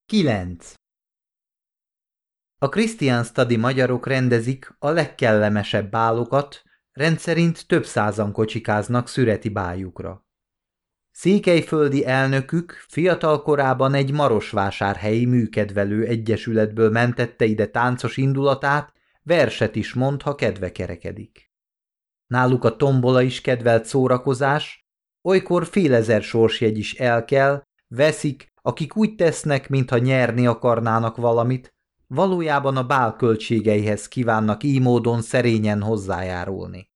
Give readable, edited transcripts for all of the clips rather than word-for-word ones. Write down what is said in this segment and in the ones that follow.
9. A Christian Study magyarok rendezik a legkellemesebb bálokat, rendszerint több százan kocsikáznak szüreti bájukra. Székelyföldi elnökük fiatal korában egy marosvásárhelyi műkedvelő egyesületből mentette ide táncos indulatát, verset is mond, ha kedve kerekedik. Náluk a tombola is kedvelt szórakozás, olykor félezer sorsjegy is elkel, veszik, akik úgy tesznek, mintha nyerni akarnának valamit, valójában a bál költségeihez kívánnak így módon szerényen hozzájárulni.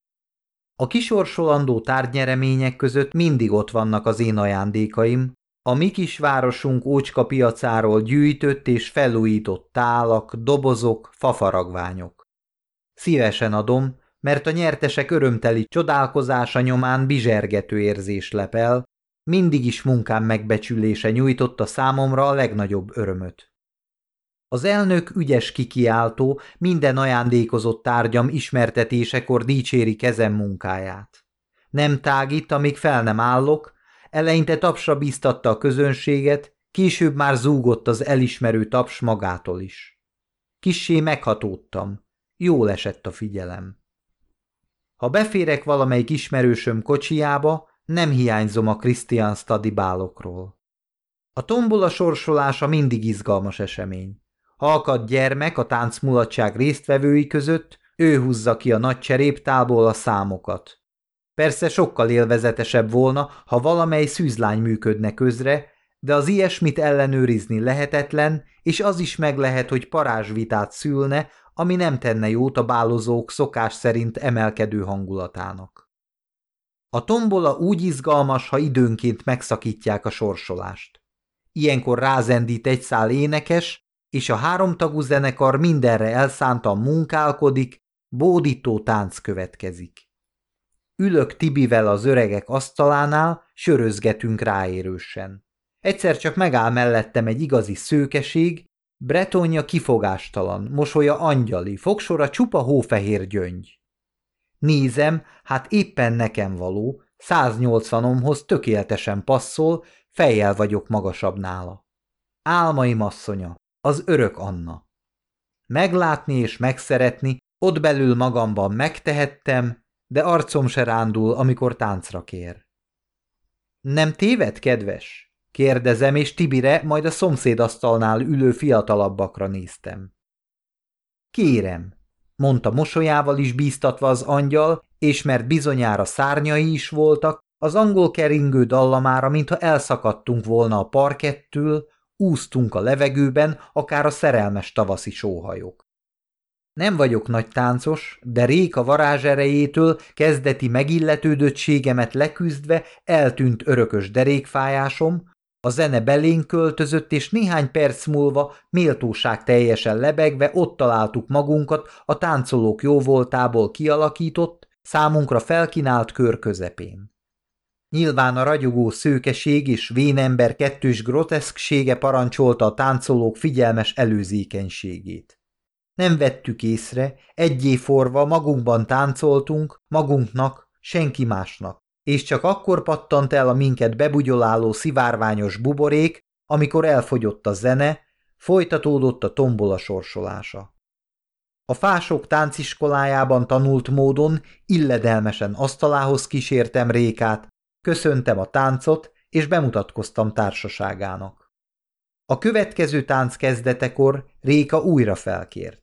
A kisorsolandó tárgynyeremények között mindig ott vannak az én ajándékaim, a mi kisvárosunk ócska piacáról gyűjtött és felújított tálak, dobozok, fafaragványok. Szívesen adom, mert a nyertesek örömteli csodálkozása nyomán bizsergető érzés lep el, mindig is munkám megbecsülése nyújtotta számomra a legnagyobb örömöt. Az elnök ügyes kikiáltó, minden ajándékozott tárgyam ismertetésekor dicséri kezem munkáját. Nem tágít, amíg fel nem állok, eleinte tapsra bíztatta a közönséget, később már zúgott az elismerő taps magától is. Kissé meghatódtam, jól esett a figyelem. Ha beférek valamelyik ismerősöm kocsijába, nem hiányzom a Christian Study bálokról. A tombola sorsolása mindig izgalmas esemény. Ha akad gyermek a táncmulatság résztvevői között, ő húzza ki a nagy cseréptálból a számokat. Persze sokkal élvezetesebb volna, ha valamely szűzlány működne közre, de az ilyesmit ellenőrizni lehetetlen, és az is meg lehet, hogy parázsvitát szülne, ami nem tenne jót a bálozók szokás szerint emelkedő hangulatának. A tombola úgy izgalmas, ha időnként megszakítják a sorsolást. Ilyenkor rázendít egy szál énekes, és a háromtagú zenekar mindenre elszántan munkálkodik, bódító tánc következik. Ülök Tibivel az öregek asztalánál, sörözgetünk ráérősen. Egyszer csak megáll mellettem egy igazi szőkeség, bretonja kifogástalan, mosolya angyali, fogsora csupa hófehér gyöngy. Nézem, hát éppen nekem való, 180-omhoz tökéletesen passzol, fejjel vagyok magasabb nála. Álmaim asszonya, az örök Anna. Meglátni és megszeretni, ott belül magamban megtehettem, de arcom se rándul, amikor táncra kér. Nem téved, kedves? Kérdezem, és Tibire, majd a szomszédasztalnál ülő fiatalabbakra néztem. Kérem, mondta mosolyával is bíztatva az angyal, és mert bizonyára szárnyai is voltak, az angol keringő dallamára, mintha elszakadtunk volna a parkettől, úsztunk a levegőben, akár a szerelmes tavaszi sóhajok. Nem vagyok nagy táncos, de Réka varázserejétől kezdeti megilletődöttségemet leküzdve eltűnt örökös derékfájásom, a zene belénk költözött, és néhány perc múlva méltóság teljesen lebegve ott találtuk magunkat a táncolók jóvoltából kialakított, számunkra felkínált kör közepén. Nyilván a ragyogó szőkeség és vénember kettős groteszksége parancsolta a táncolók figyelmes előzékenységét. Nem vettük észre, egyéforva magunkban táncoltunk, magunknak, senki másnak, és csak akkor pattant el a minket bebugyoláló szivárványos buborék, amikor elfogyott a zene, folytatódott a tombola sorsolása. A fások tánciskolájában tanult módon illedelmesen asztalához kísértem Rékát, köszöntem a táncot, és bemutatkoztam társaságának. A következő tánc kezdetekor Réka újra felkért.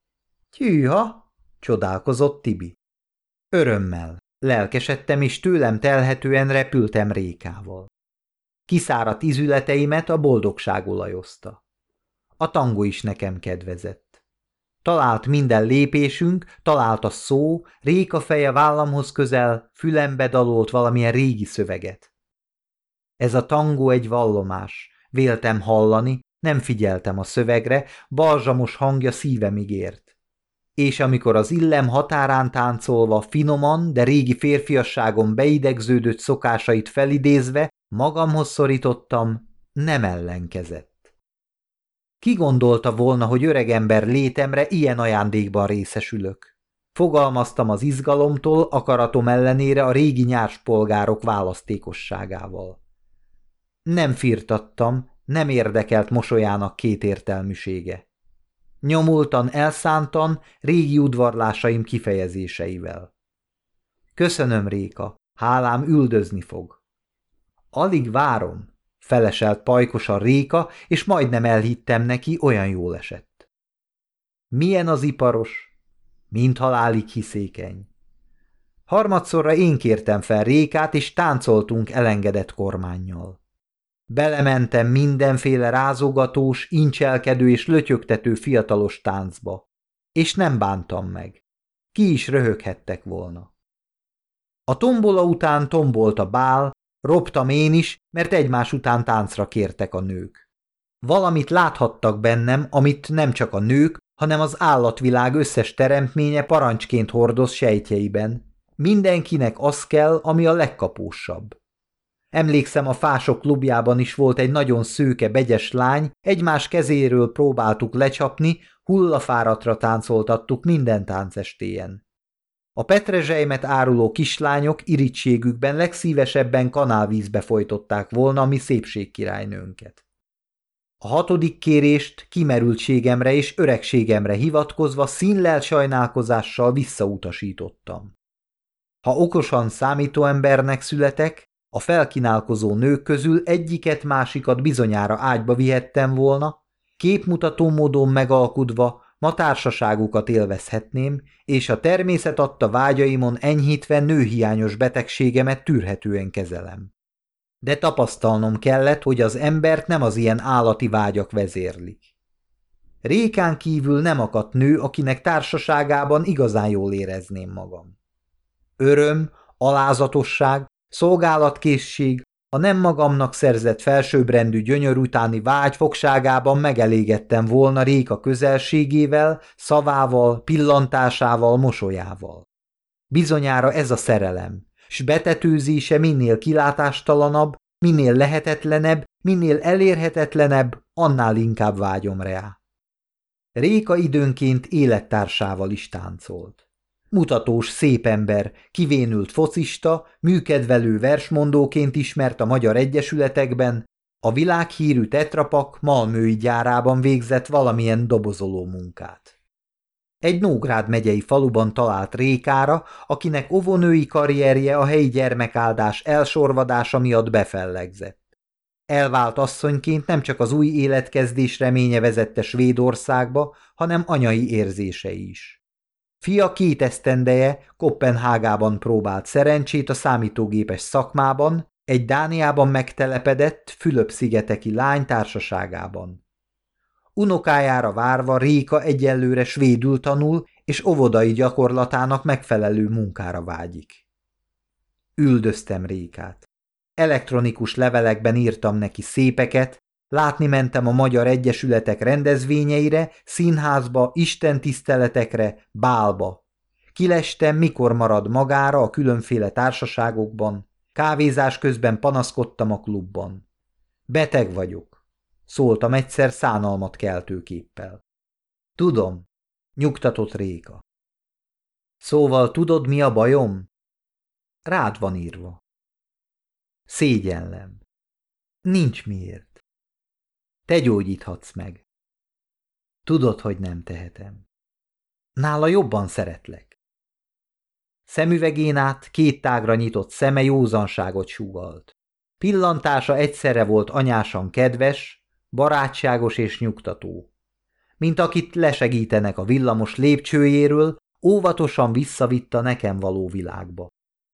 Tyűha, csodálkozott Tibi. Örömmel, lelkesedtem, és tőlem telhetően repültem Rékával. Kiszáradt izületeimet a boldogság olajozta. A tangó is nekem kedvezett. Talált minden lépésünk, talált a szó, Réka feje vállamhoz közel, fülembe dalolt valamilyen régi szöveget. Ez a tangó egy vallomás, véltem hallani, nem figyeltem a szövegre, balzsamos hangja szívemig ért. És amikor az illem határán táncolva, finoman, de régi férfiasságom beidegződött szokásait felidézve, magamhoz szorítottam, nem ellenkezett. Ki gondolta volna, hogy öregember létemre ilyen ajándékban részesülök? Fogalmaztam az izgalomtól, akaratom ellenére a régi nyárspolgárok választékosságával. Nem firtattam, Nem érdekelt mosolyának kétértelműsége. Nyomultan, elszántan, régi udvarlásaim kifejezéseivel. Köszönöm, Réka, hálám üldözni fog. Alig várom, feleselt pajkosan Réka, és majdnem elhittem neki, olyan jól esett. Milyen az iparos? Mind halálig hiszékeny. Harmadszorra én kértem fel Rékát, és táncoltunk elengedett kormánnyal. Belementem mindenféle rázogatós, incselkedő és lötyögtető fiatalos táncba, és nem bántam meg. Ki is röhöghettek volna. A tombola után tombolt a bál, roptam én is, mert egymás után táncra kértek a nők. Valamit láthattak bennem, amit nem csak a nők, hanem az állatvilág összes teremtménye parancsként hordoz sejtjeiben. Mindenkinek az kell, ami a legkapósabb. Emlékszem, a Fások klubjában is volt egy nagyon szőke, begyes lány, egymás kezéről próbáltuk lecsapni, hullafáratra táncoltattuk minden táncestéjen. A petrezselymet áruló kislányok irítségükben legszívesebben kanálvízbe folytották volna a mi szépségkirálynőnket. A 6. kérést kimerültségemre és öregségemre hivatkozva színlelt sajnálkozással visszautasítottam. Ha okosan számító embernek születek, a felkínálkozó nők közül egyiket-másikat bizonyára ágyba vihettem volna, képmutató módon megalkudva ma társaságukat élvezhetném, és a természet adta vágyaimon enyhítve nőhiányos betegségemet tűrhetően kezelem. De tapasztalnom kellett, hogy az embert nem az ilyen állati vágyak vezérlik. Rékán kívül nem akadt nő, akinek társaságában igazán jól érezném magam. Öröm, alázatosság, szolgálatkészség, a nem magamnak szerzett felsőbbrendű gyönyör utáni vágy fogságában megelégettem volna Réka közelségével, szavával, pillantásával, mosolyával. Bizonyára ez a szerelem, s betetőzése minél kilátástalanabb, minél lehetetlenebb, minél elérhetetlenebb, annál inkább vágyom rá. Réka időnként élettársával is táncolt. Mutatós szép ember, kivénült focista, műkedvelő versmondóként ismert a magyar egyesületekben, a világhírű Tetrapak malmői gyárában végzett valamilyen dobozoló munkát. Egy Nógrád megyei faluban talált Rékára, akinek óvónői karrierje a helyi gyermekáldás elsorvadása miatt befellegzett. Elvált asszonyként nem csak az új életkezdés reménye vezette Svédországba, hanem anyai érzései is. Fia 2 esztendeje Koppenhágában próbált szerencsét a számítógépes szakmában, egy Dániában megtelepedett Fülöp-szigeteki lány társaságában. Unokájára várva Réka egyelőre svédül tanul, és óvodai gyakorlatának megfelelő munkára vágyik. Üldöztem Rékát. Elektronikus levelekben írtam neki szépeket, látni mentem a magyar egyesületek rendezvényeire, színházba, istentiszteletekre, bálba. Kilestem, mikor marad magára a különféle társaságokban, kávézás közben panaszkodtam a klubban. Beteg vagyok, szóltam egyszer szánalmat keltő képpel. Tudom, nyugtatott Réka. Szóval tudod, mi a bajom? Rád van írva. Szégyellem. Nincs miért. Te gyógyíthatsz meg. Tudod, hogy nem tehetem. Nála jobban szeretlek. Szemüvegén át 2 tágra nyitott szeme józanságot sugalt. Pillantása egyszerre volt anyásan kedves, barátságos és nyugtató. Mint akit lesegítenek a villamos lépcsőjéről, óvatosan visszavitt a nekem való világba.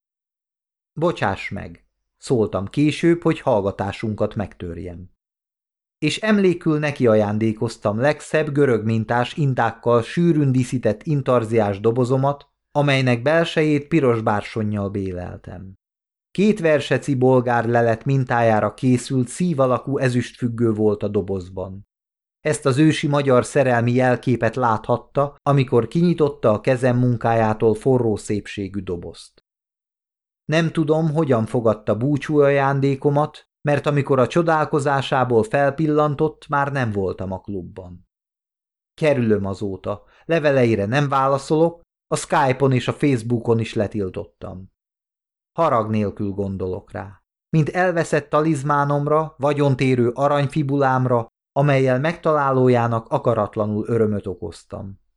Bocsáss meg, szóltam később, hogy hallgatásunkat megtörjem. És emlékül neki ajándékoztam legszebb görög mintás intákkal sűrűn díszített intarziás dobozomat, amelynek belsejét piros bársonnyal béleltem. 2 verseci bolgár lelet mintájára készült szív alakú ezüstfüggő volt a dobozban. Ezt az ősi magyar szerelmi jelképet láthatta, amikor kinyitotta a kezem munkájától forró szépségű dobozt. Nem tudom, hogyan fogadta búcsú ajándékomat, mert amikor a csodálkozásából felpillantott, már nem voltam a klubban. Kerülöm azóta, leveleire nem válaszolok, a Skype-on és a Facebookon is letiltottam. Harag nélkül gondolok rá. mint elveszett talizmánomra, vagyontérő aranyfibulámra, amellyel megtalálójának akaratlanul örömöt okoztam.